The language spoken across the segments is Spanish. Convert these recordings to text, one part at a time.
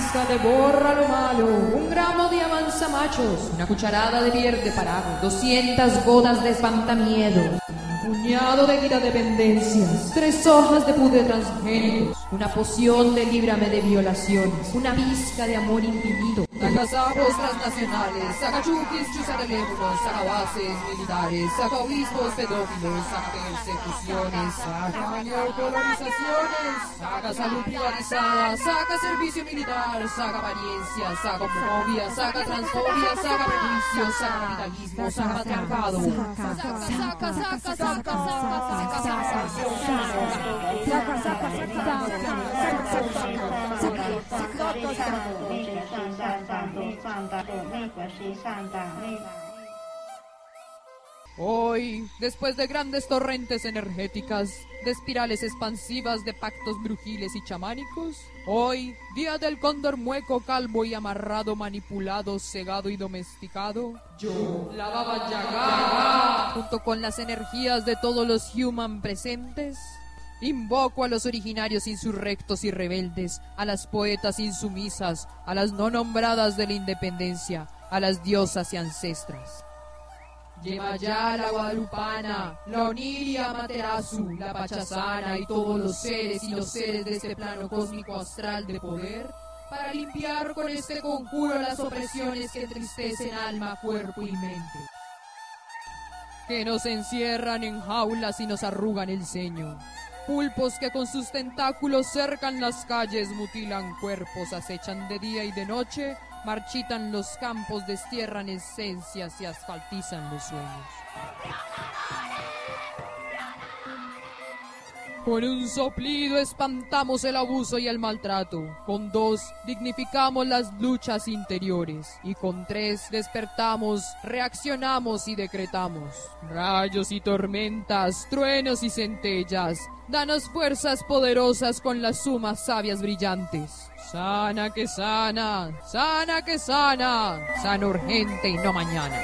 pizca le borra lo malo, 1 gramo de avanzamachos, 1 cucharada de verde parado, 200 gotas de espantamiedos, 1 puñado de quitadependencias, 3 hojas de pudre transgénicos, 1 poción de líbrame de violaciones, 1 pizca de amor infinito. Sacasapos transnacionales, saca chupis, chuzateléfonos, saca bases militares, saca obispos pedófilos, saca persecuciones, saca neocolonizaciones, saca salud privatizada, saca servicio militar, saca apariencia, saca homofobia, saca transfobia, saca prejuicios, saca capitalismo, saca patriarcado. Hoy, después de grandes torrentes energéticas, de espirales expansivas de pactos brujiles y chamánicos, hoy, día del cóndor mueco, calvo y amarrado, manipulado, cegado y domesticado, yo, la Baba Yaga, junto con las energías de todos los human presentes, invoco a los originarios insurrectos y rebeldes, a las poetas insumisas, a las no nombradas de la independencia, a las diosas y ancestras. Lleva ya la Guadalupana, la Oniria Materazu, la Pachasana y todos los seres y los seres de este plano cósmico astral de poder, para limpiar con este conjuro las opresiones que entristecen alma, cuerpo y mente, que nos encierran en jaulas y nos arrugan el ceño. Pulpos que con sus tentáculos cercan las calles, mutilan cuerpos, acechan de día y de noche, marchitan los campos, destierran esencias y asfaltizan los sueños. Con un soplido espantamos el abuso y el maltrato, con 2 dignificamos las luchas interiores, y con 3 despertamos, reaccionamos y decretamos. Rayos y tormentas, truenos y centellas, danos fuerzas poderosas con las sumas sabias brillantes. Sana que sana, sana que sana, sana urgente y no mañana.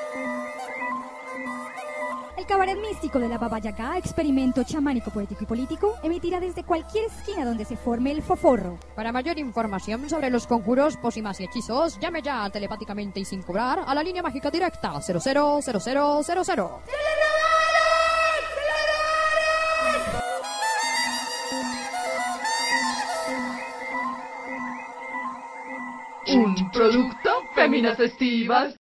El cabaret místico de la Baba Yaga, experimento chamánico, poético y político, emitirá desde cualquier esquina donde se forme el foforro. Para mayor información sobre los conjuros, pócimas y hechizos, llame ya telepáticamente y sin cobrar a la línea mágica directa 000000. Un producto Féminas Festivas.